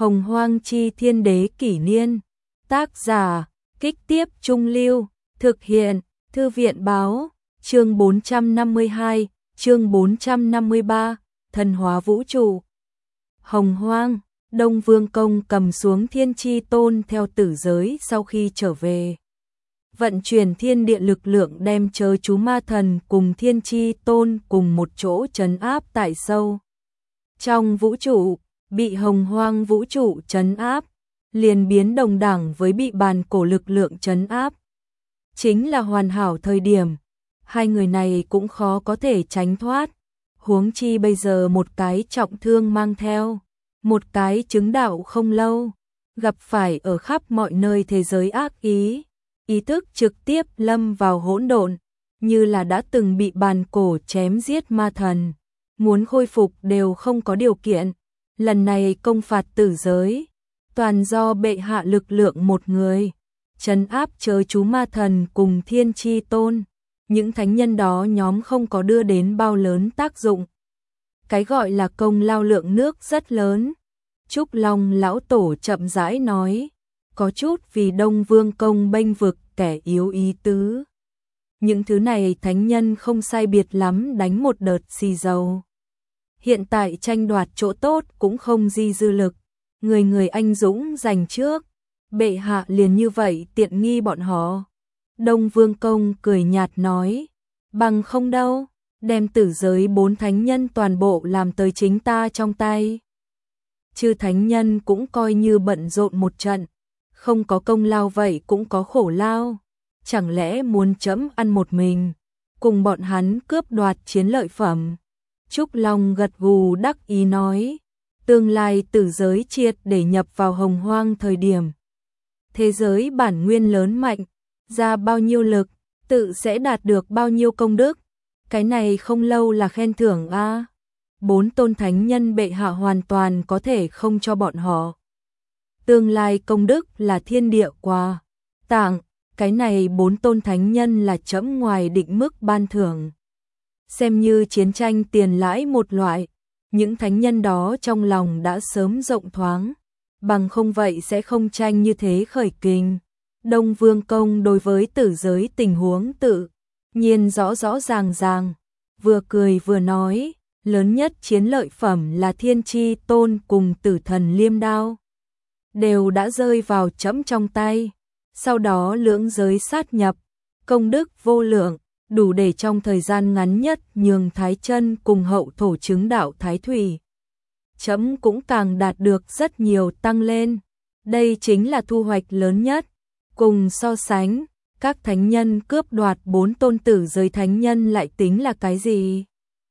Hồng Hoang chi thiên đế kỷ niên. Tác giả, Kích Tiếp Trung Lưu. Thực hiện, Thư viện báo. Chương 452, chương 453, thần hóa vũ trụ. Hồng Hoang, Đông Vương Công cầm xuống Thiên Chi Tôn theo tử giới sau khi trở về. Vận chuyển thiên địa lực lượng đem chớ chú ma thần cùng Thiên Chi Tôn cùng một chỗ trấn áp tại sâu trong vũ trụ, bị Hồng Hoang vũ trụ trấn áp, liền biến đồng đẳng với bị bàn cổ lực lượng trấn áp. Chính là hoàn hảo thời điểm, hai người này cũng khó có thể tránh thoát, huống chi bây giờ một cái trọng thương mang theo, một cái chứng đạo không lâu, gặp phải ở khắp mọi nơi thế giới ác ý, ý thức trực tiếp lâm vào hỗn độn, như là đã từng bị bàn cổ chém giết ma thần, muốn khôi phục đều không có điều kiện. Lần này công phạt tử giới, toàn do bệ hạ lực lượng một người, trấn áp chớ chú ma thần cùng Thiên Chi Tôn. Những thánh nhân đó nhóm không có đưa đến bao lớn tác dụng. Cái gọi là công lao lượng nước rất lớn. Trúc Long lão tổ chậm rãi nói, có chút vì Đông Vương Công bênh vực kẻ yếu ý tứ. Những thứ này thánh nhân không sai biệt lắm đánh một đợt xì dầu. Hiện tại tranh đoạt chỗ tốt cũng không di dư lực, người người anh dũng giành trước, bệ hạ liền như vậy tiện nghi bọn họ. Đông Vương Công cười nhạt nói, bằng không đâu, đem tử giới 4 thánh nhân toàn bộ làm tới chính ta trong tay. Chư thánh nhân cũng coi như bận rộn một trận, không có công lao vậy cũng có khổ lao, chẳng lẽ muốn chấm ăn một mình, cùng bọn hắn cướp đoạt chiến lợi phẩm. Trúc Long gật gù đắc ý nói, tương lai tử giới triệt để nhập vào Hồng Hoang thời điểm. Thế giới bản nguyên lớn mạnh, ra bao nhiêu lực, tự sẽ đạt được bao nhiêu công đức. Cái này không lâu là khen thưởng a. 4 tôn thánh nhân bệ hạ hoàn toàn có thể không cho bọn họ. Tương lai công đức là thiên địa quà tặng, cái này 4 tôn thánh nhân là chẫm ngoài định mức ban thưởng. Xem như chiến tranh tiền lãi một loại, những thánh nhân đó trong lòng đã sớm rộng thoáng, bằng không vậy sẽ không tranh như thế khởi kình. Đông Vương Công đối với tử giới tình huống tự nhiên rõ rõ ràng ràng, vừa cười vừa nói, lớn nhất chiến lợi phẩm là Thiên Chi Tôn cùng Tử Thần Liêm Đao, đều đã rơi vào trẫm trong tay, sau đó lưỡng giới sát nhập, công đức vô lượng, đủ để trong thời gian ngắn nhất nhường Thái Chân cùng hậu thổ chứng đạo Thái Thủy. Trẫm cũng càng đạt được rất nhiều tăng lên, đây chính là thu hoạch lớn nhất. Cùng so sánh, các thánh nhân cướp đoạt 4 tôn tử giới thánh nhân lại tính là cái gì?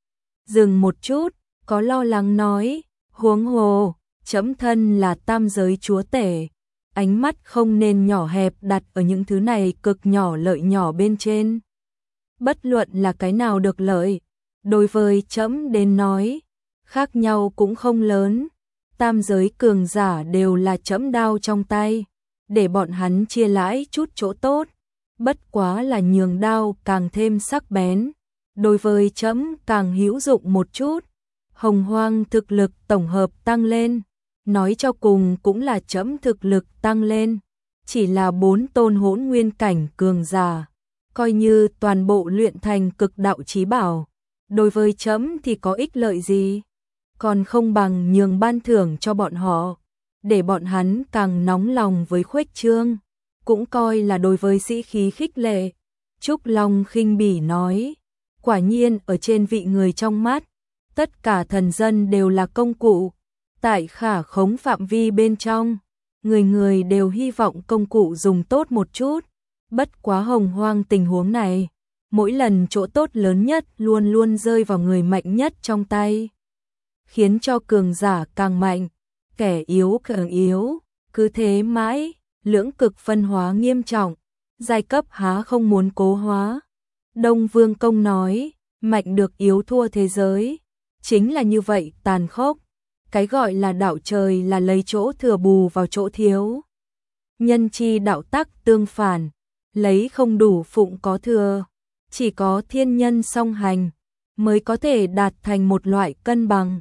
Dừng một chút, có lo lắng nói, huống hồ, trẫm thân là tam giới chúa tể, ánh mắt không nên nhỏ hẹp đặt ở những thứ này cực nhỏ lợi nhỏ bên trên. Bất luận là cái nào được lợi, đối với trẫm đến nói, khác nhau cũng không lớn, tam giới cường giả đều là trẫm đao trong tay, để bọn hắn chia lãi chút chỗ tốt, bất quá là nhường đao càng thêm sắc bén, đối với trẫm càng hữu dụng một chút. Hồng Hoang thực lực tổng hợp tăng lên, nói cho cùng cũng là trẫm thực lực tăng lên, chỉ là 4 tôn hỗn nguyên cảnh cường giả, coi như toàn bộ luyện thành cực đạo chí bảo, đối với trẫm thì có ích lợi gì, còn không bằng nhường ban thưởng cho bọn họ, để bọn hắn càng nóng lòng với khuếch trương, cũng coi là đối với sĩ khí khích lệ. Trúc Long khinh bỉ nói, quả nhiên ở trên vị người trong mắt, tất cả thần dân đều là công cụ, tại khả khống phạm vi bên trong, người người đều hy vọng công cụ dùng tốt một chút, bất quá Hồng Hoang tình huống này, mỗi lần chỗ tốt lớn nhất luôn luôn rơi vào người mạnh nhất trong tay, khiến cho cường giả càng mạnh, kẻ yếu càng yếu, cứ thế mãi, lưỡng cực phân hóa nghiêm trọng, giai cấp há không muốn cố hóa. Đông Vương Công nói, mạnh được yếu thua thế giới, chính là như vậy tàn khốc, cái gọi là đạo trời là lấy chỗ thừa bù vào chỗ thiếu. Nhân chi đạo tắc tương phản, lấy không đủ phụng có thừa, chỉ có thiên nhân song hành, mới có thể đạt thành một loại cân bằng.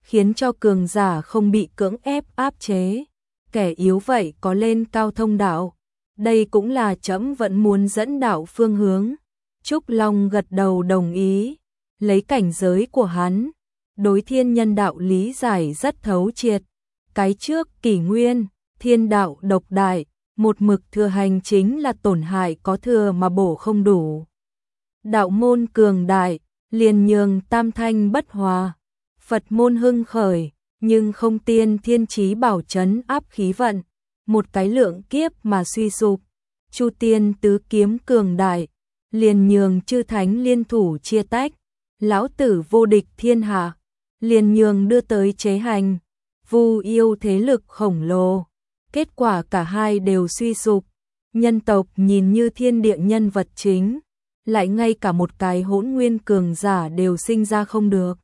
khiến cho cường giả không bị cưỡng ép áp chế. Kẻ yếu vậy có lên cao thông đạo. Đây cũng là trẫm vẫn muốn dẫn đạo phương hướng. Trúc Long gật đầu đồng ý, lấy cảnh giới của hắn, đối thiên nhân đạo lý giải rất thấu triệt. Cái trước kỷ nguyên, thiên đạo độc đại, một mực thừa hành chính là tổn hại có thừa mà bổ không đủ. Đạo môn cường đại, liền nhường tam thanh bất hòa, Phật môn hưng khởi, nhưng không tiên thiên chí bảo trấn áp khí vận, một cái lượng kiếp mà suy sụp. Chu tiên tứ kiếm cường đại, liền nhường chư thánh liên thủ chia tách, lão tử vô địch thiên hạ, liền nhường đưa tới chế hành, Vu yêu thế lực khổng lồ. Kết quả cả hai đều suy sụp, nhân tộc nhìn như thiên địa nhân vật chính, lại ngay cả một cái hỗn nguyên cường giả đều sinh ra không được.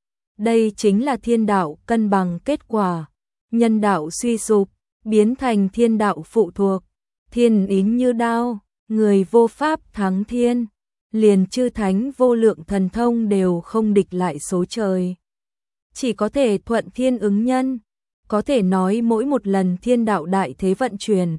Đây chính là thiên đạo cân bằng kết quả, nhân đạo suy sụp, biến thành thiên đạo phụ thuộc, thiên ý như đao, người vô pháp thắng thiên, liền chư thánh vô lượng thần thông đều không địch lại số trời. Chỉ có thể thuận thiên ứng nhân, có thể nói mỗi một lần thiên đạo đại thế vận chuyển,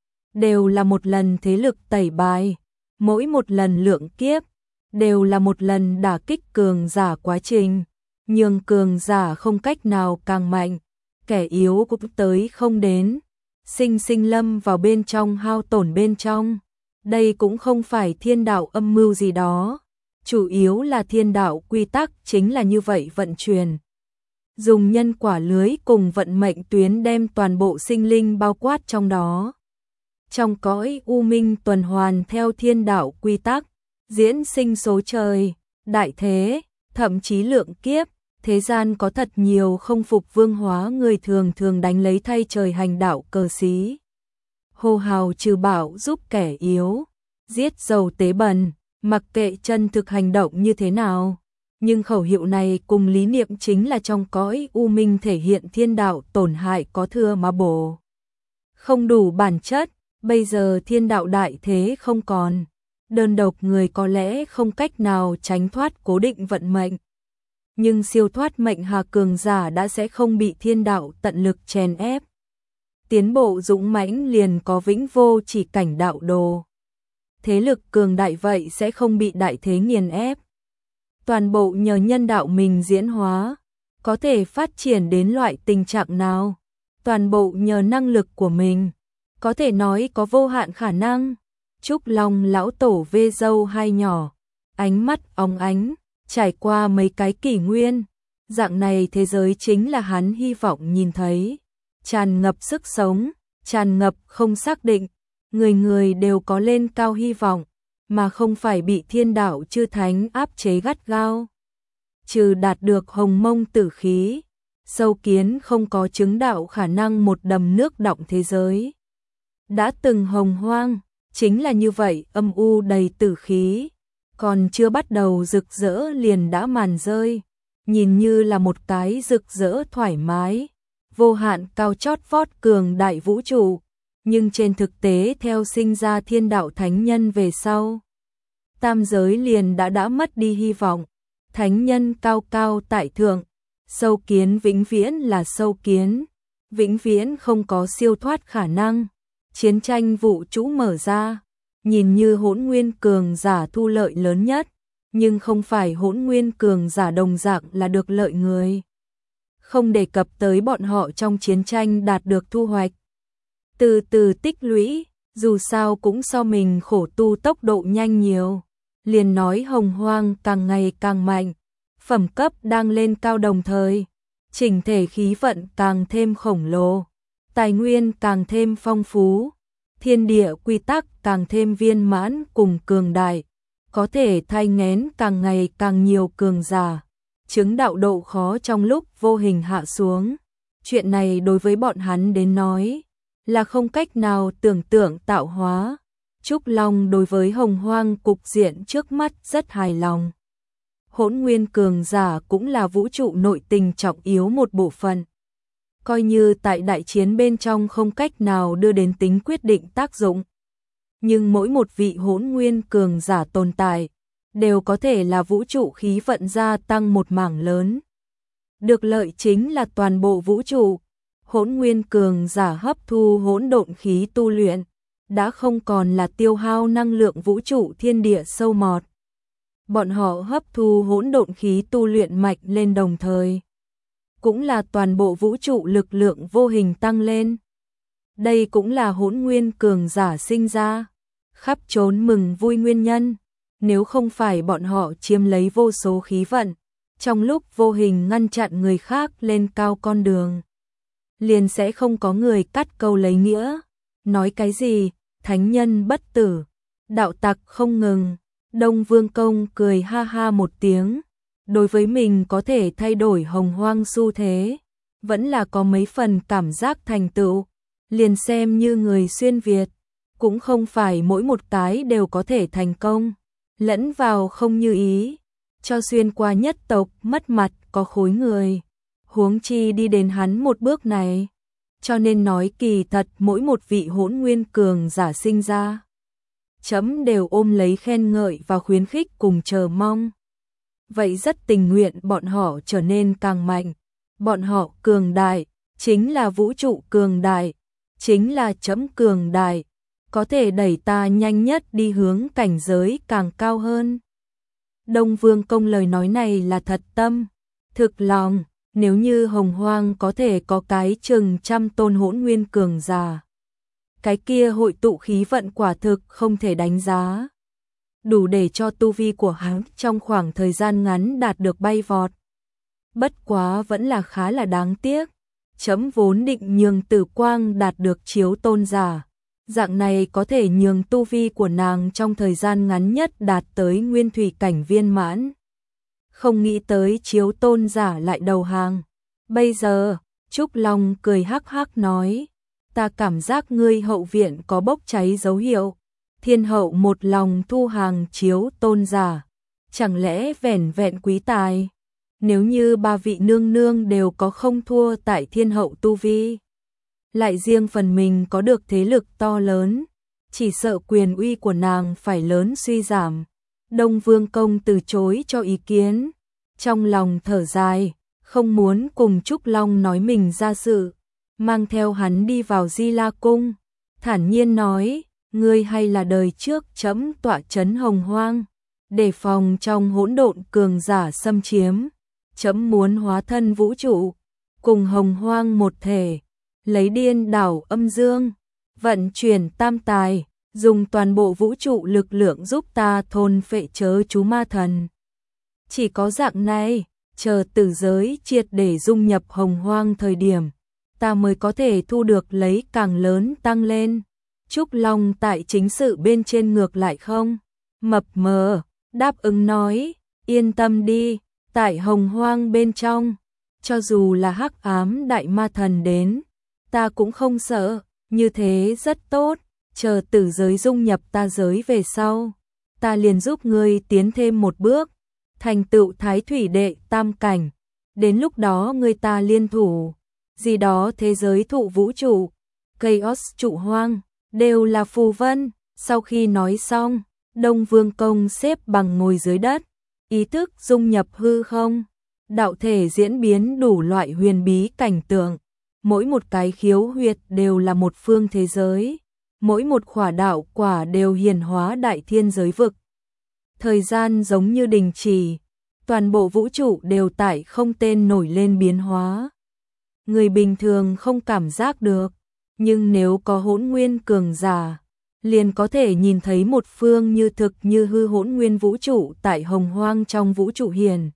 đều là một lần thế lực tẩy bài, mỗi một lần lượng kiếp, đều là một lần đả kích cường giả quá trình, nhưng cường giả không cách nào càng mạnh, kẻ yếu cũng tới không đến, sinh sinh lâm vào bên trong hao tổn bên trong. Đây cũng không phải thiên đạo âm mưu gì đó, chủ yếu là thiên đạo quy tắc chính là như vậy vận chuyển. Dùng nhân quả lưới cùng vận mệnh tuyến đem toàn bộ sinh linh bao quát trong đó. Trong cõi u minh tuần hoàn theo thiên đạo quy tắc, diễn sinh số trời, đại thế, thậm chí lượng kiếp, thế gian có thật nhiều không phục vương hóa người thường thường đánh lấy thay trời hành đạo cờ xí. Hô hào trừ bạo giúp kẻ yếu, giết giàu tế bần, mặc kệ chân thực hành động như thế nào. Nhưng khẩu hiệu này cùng lý niệm chính là trong cõi u minh thể hiện thiên đạo tổn hại có thừa mà bổ. Không đủ bản chất, bây giờ thiên đạo đại thế không còn. Đơn độc người có lẽ không cách nào tránh thoát cố định vận mệnh. Nhưng siêu thoát mệnh hà cường giả đã sẽ không bị thiên đạo tận lực chèn ép. Tiến bộ dũng mãnh liền có vĩnh vô chỉ cảnh đạo đồ. Thế lực cường đại vậy sẽ không bị đại thế nghiền ép. Toàn bộ nhờ nhân đạo mình diễn hóa, có thể phát triển đến loại tình trạng nào, toàn bộ nhờ năng lực của mình, có thể nói có vô hạn khả năng. Trúc Long lão tổ vê râu hai nhỏ, ánh mắt óng ánh, trải qua mấy cái kỷ nguyên, dạng này thế giới chính là hắn hy vọng nhìn thấy, tràn ngập sức sống, tràn ngập không xác định, người người đều có lên cao hy vọng, mà không phải bị thiên đạo chư thánh áp chế gắt gao. Trừ đạt được hồng mông tử khí, sâu kiến không có chứng đạo khả năng một đầm nước đọng thế giới. Đã từng hồng hoang, chính là như vậy âm u đầy tử khí, còn chưa bắt đầu rực rỡ liền đã màn rơi, nhìn như là một cái rực rỡ thoải mái, vô hạn cao chót vót cường đại vũ trụ. Nhưng trên thực tế theo sinh ra thiên đạo thánh nhân về sau, tam giới liền đã mất đi hy vọng, thánh nhân cao cao tại thượng, sâu kiến vĩnh viễn là sâu kiến, vĩnh viễn không có siêu thoát khả năng, chiến tranh vũ trụ mở ra, nhìn như hỗn nguyên cường giả thu lợi lớn nhất, nhưng không phải hỗn nguyên cường giả đồng dạng là được lợi người. Không đề cập tới bọn họ trong chiến tranh đạt được thu hoạch. Từ từ tích lũy, dù sao cũng so mình khổ tu tốc độ nhanh nhiều. Liền nói hồng hoang càng ngày càng mạnh, phẩm cấp đang lên cao đồng thời, chỉnh thể khí vận càng thêm khổng lồ, tài nguyên càng thêm phong phú, thiên địa quy tắc càng thêm viên mãn cùng cường đại, có thể thay nghén càng ngày càng nhiều cường giả, chứng đạo độ khó trong lúc vô hình hạ xuống. Chuyện này đối với bọn hắn đến nói là không cách nào tưởng tượng tạo hóa. Trúc Long đối với hồng hoang cục diện trước mắt rất hài lòng. Hỗn nguyên cường giả cũng là vũ trụ nội tình trọng yếu một bộ phận. Coi như tại đại chiến bên trong không cách nào đưa đến tính quyết định tác dụng. Nhưng mỗi một vị hỗn nguyên cường giả tồn tại, đều có thể là vũ trụ khí vận gia tăng một mảng lớn. Được lợi chính là toàn bộ vũ trụ. Hỗn nguyên cường giả hấp thu hỗn độn khí tu luyện, đã không còn là tiêu hao năng lượng vũ trụ thiên địa sâu mọt. Bọn họ hấp thu hỗn độn khí tu luyện mạnh lên đồng thời, cũng là toàn bộ vũ trụ lực lượng vô hình tăng lên. Đây cũng là hỗn nguyên cường giả sinh ra, khắp trốn mừng vui nguyên nhân. Nếu không phải bọn họ chiếm lấy vô số khí vận, trong lúc vô hình ngăn chặn người khác lên cao con đường, liền sẽ không có người cắt câu lấy nghĩa. Nói cái gì, thánh nhân bất tử, đạo tặc không ngừng. Đông Vương Công cười ha ha một tiếng. Đối với mình có thể thay đổi hồng hoang xu thế, vẫn là có mấy phần cảm giác thành tựu. Liền xem như người xuyên Việt, cũng không phải mỗi một cái đều có thể thành công. Lẫn vào không như ý, cho xuyên qua nhất tộc mất mặt có khối người. Huống chi đi đến hắn một bước này. Cho nên nói kỳ thật mỗi một vị hỗn nguyên cường giả sinh ra, chấm đều ôm lấy khen ngợi và khuyến khích cùng chờ mong. Vậy rất tình nguyện bọn họ trở nên càng mạnh. Bọn họ cường đại, chính là vũ trụ cường đại, chính là chấm cường đại, có thể đẩy ta nhanh nhất đi hướng cảnh giới càng cao hơn. Đông Vương Công lời nói này là thật tâm, thực lòng. Nếu như hồng hoang có thể có cái chừng 100 tôn hỗn nguyên cường giả, cái kia hội tụ khí vận quả thực không thể đánh giá, đủ để cho tu vi của hắn trong khoảng thời gian ngắn đạt được bay vọt. Bất quá vẫn là khá là đáng tiếc, chấm vốn định nhường Tử Quang đạt được chiếu tôn giả, dạng này có thể nhường tu vi của nàng trong thời gian ngắn nhất đạt tới nguyên thủy cảnh viên mãn. Không nghĩ tới chiếu tôn giả lại đầu hàng. Bây giờ, Trúc Long cười hắc hắc nói, ta cảm giác ngươi hậu viện có bốc cháy dấu hiệu. Thiên hậu một lòng thu hàng chiếu tôn giả, chẳng lẽ vẻn vẹn quý tài? Nếu như ba vị nương nương đều có không thua tại thiên hậu tu vi, lại riêng phần mình có được thế lực to lớn, chỉ sợ quyền uy của nàng phải lớn suy giảm. Đông Vương Công từ chối cho ý kiến, trong lòng thở dài, không muốn cùng Trúc Long nói mình ra sự, mang theo hắn đi vào Di La Cung, thản nhiên nói, ngươi hay là đời trước chấm tọa trấn hồng hoang, đề phòng trong hỗn độn cường giả xâm chiếm, chấm muốn hóa thân vũ trụ, cùng hồng hoang một thể, lấy điên đảo âm dương, vận chuyển tam tài, dùng toàn bộ vũ trụ lực lượng giúp ta thôn phệ chớ chú ma thần. Chỉ có dạng này, chờ tử giới triệt để dung nhập hồng hoang thời điểm, ta mới có thể thu được lấy càng lớn tăng lên. Trúc Long tại chính sự bên trên ngược lại không mập mờ, đáp ứng nói, yên tâm đi, tại hồng hoang bên trong, cho dù là hắc ám đại ma thần đến, ta cũng không sợ, như thế rất tốt. Chờ tử giới dung nhập ta giới về sau, ta liền giúp ngươi tiến thêm một bước, thành tựu thái thủy đệ tam cảnh. Đến lúc đó ngươi ta liên thủ, gì đó thế giới thụ vũ trụ, Chaos trụ hoang, đều là phù vân. Sau khi nói xong, Đông Vương Công xếp bằng ngồi dưới đất, ý thức dung nhập hư không, đạo thể diễn biến đủ loại huyền bí cảnh tượng, mỗi một cái khiếu huyệt đều là một phương thế giới. Mỗi một khỏa đạo quả đều hiển hóa đại thiên giới vực. Thời gian giống như đình chỉ, toàn bộ vũ trụ đều tại không tên nổi lên biến hóa. Người bình thường không cảm giác được, nhưng nếu có hỗn nguyên cường giả, liền có thể nhìn thấy một phương như thực như hư hỗn nguyên vũ trụ tại hồng hoang trong vũ trụ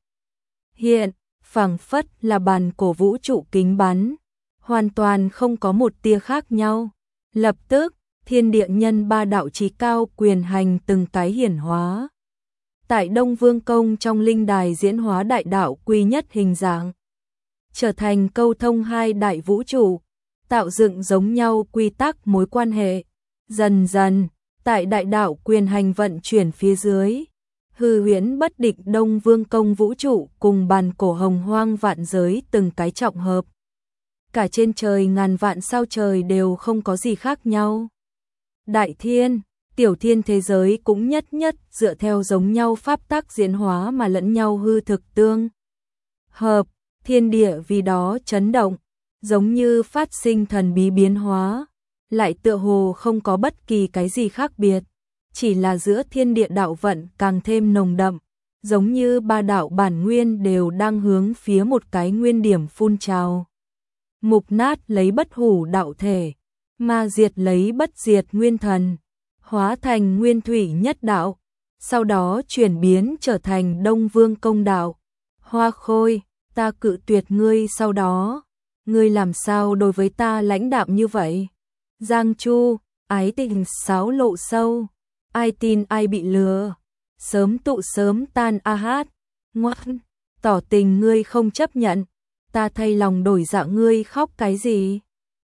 hiện, phảng phất là bàn cổ vũ trụ kính bắn, hoàn toàn không có một tia khác nhau. Lập tức, thiên địa nhân ba đạo chí cao quyền hành từng cái hiển hóa. Tại Đông Vương Công trong linh đài diễn hóa đại đạo quy nhất hình dạng, trở thành câu thông hai đại vũ trụ, tạo dựng giống nhau quy tắc mối quan hệ. Dần dần, tại đại đạo quyền hành vận chuyển phía dưới, hư huyễn bất định Đông Vương Công vũ trụ cùng bàn cổ hồng hoang vạn giới từng cái trọng hợp. Cả trên trời ngàn vạn sao trời đều không có gì khác nhau. Đại thiên, tiểu thiên thế giới cũng nhất nhất dựa theo giống nhau pháp tắc diễn hóa mà lẫn nhau hư thực tương hợp, Thiên địa vì đó chấn động, giống như phát sinh thần bí biến hóa, lại tựa hồ không có bất kỳ cái gì khác biệt, chỉ là giữa thiên địa đạo vận càng thêm nồng đậm, giống như ba đạo bản nguyên đều đang hướng phía một cái nguyên điểm phun trào. Mục nát lấy bất hủ đạo thể, ma diệt lấy bất diệt nguyên thần, hóa thành nguyên thủy nhất đạo, sau đó chuyển biến trở thành Đông Vương công đạo. Hoa Khôi, ta cự tuyệt ngươi sau đó, ngươi làm sao đối với ta lãnh đạm như vậy? Giang Chu, ái tình xáo lộ sâu, ai tin ai bị lừa, sớm tụ sớm tan a hát, ngoan, tỏ tình ngươi không chấp nhận, ta thay lòng đổi dạ ngươi khóc cái gì?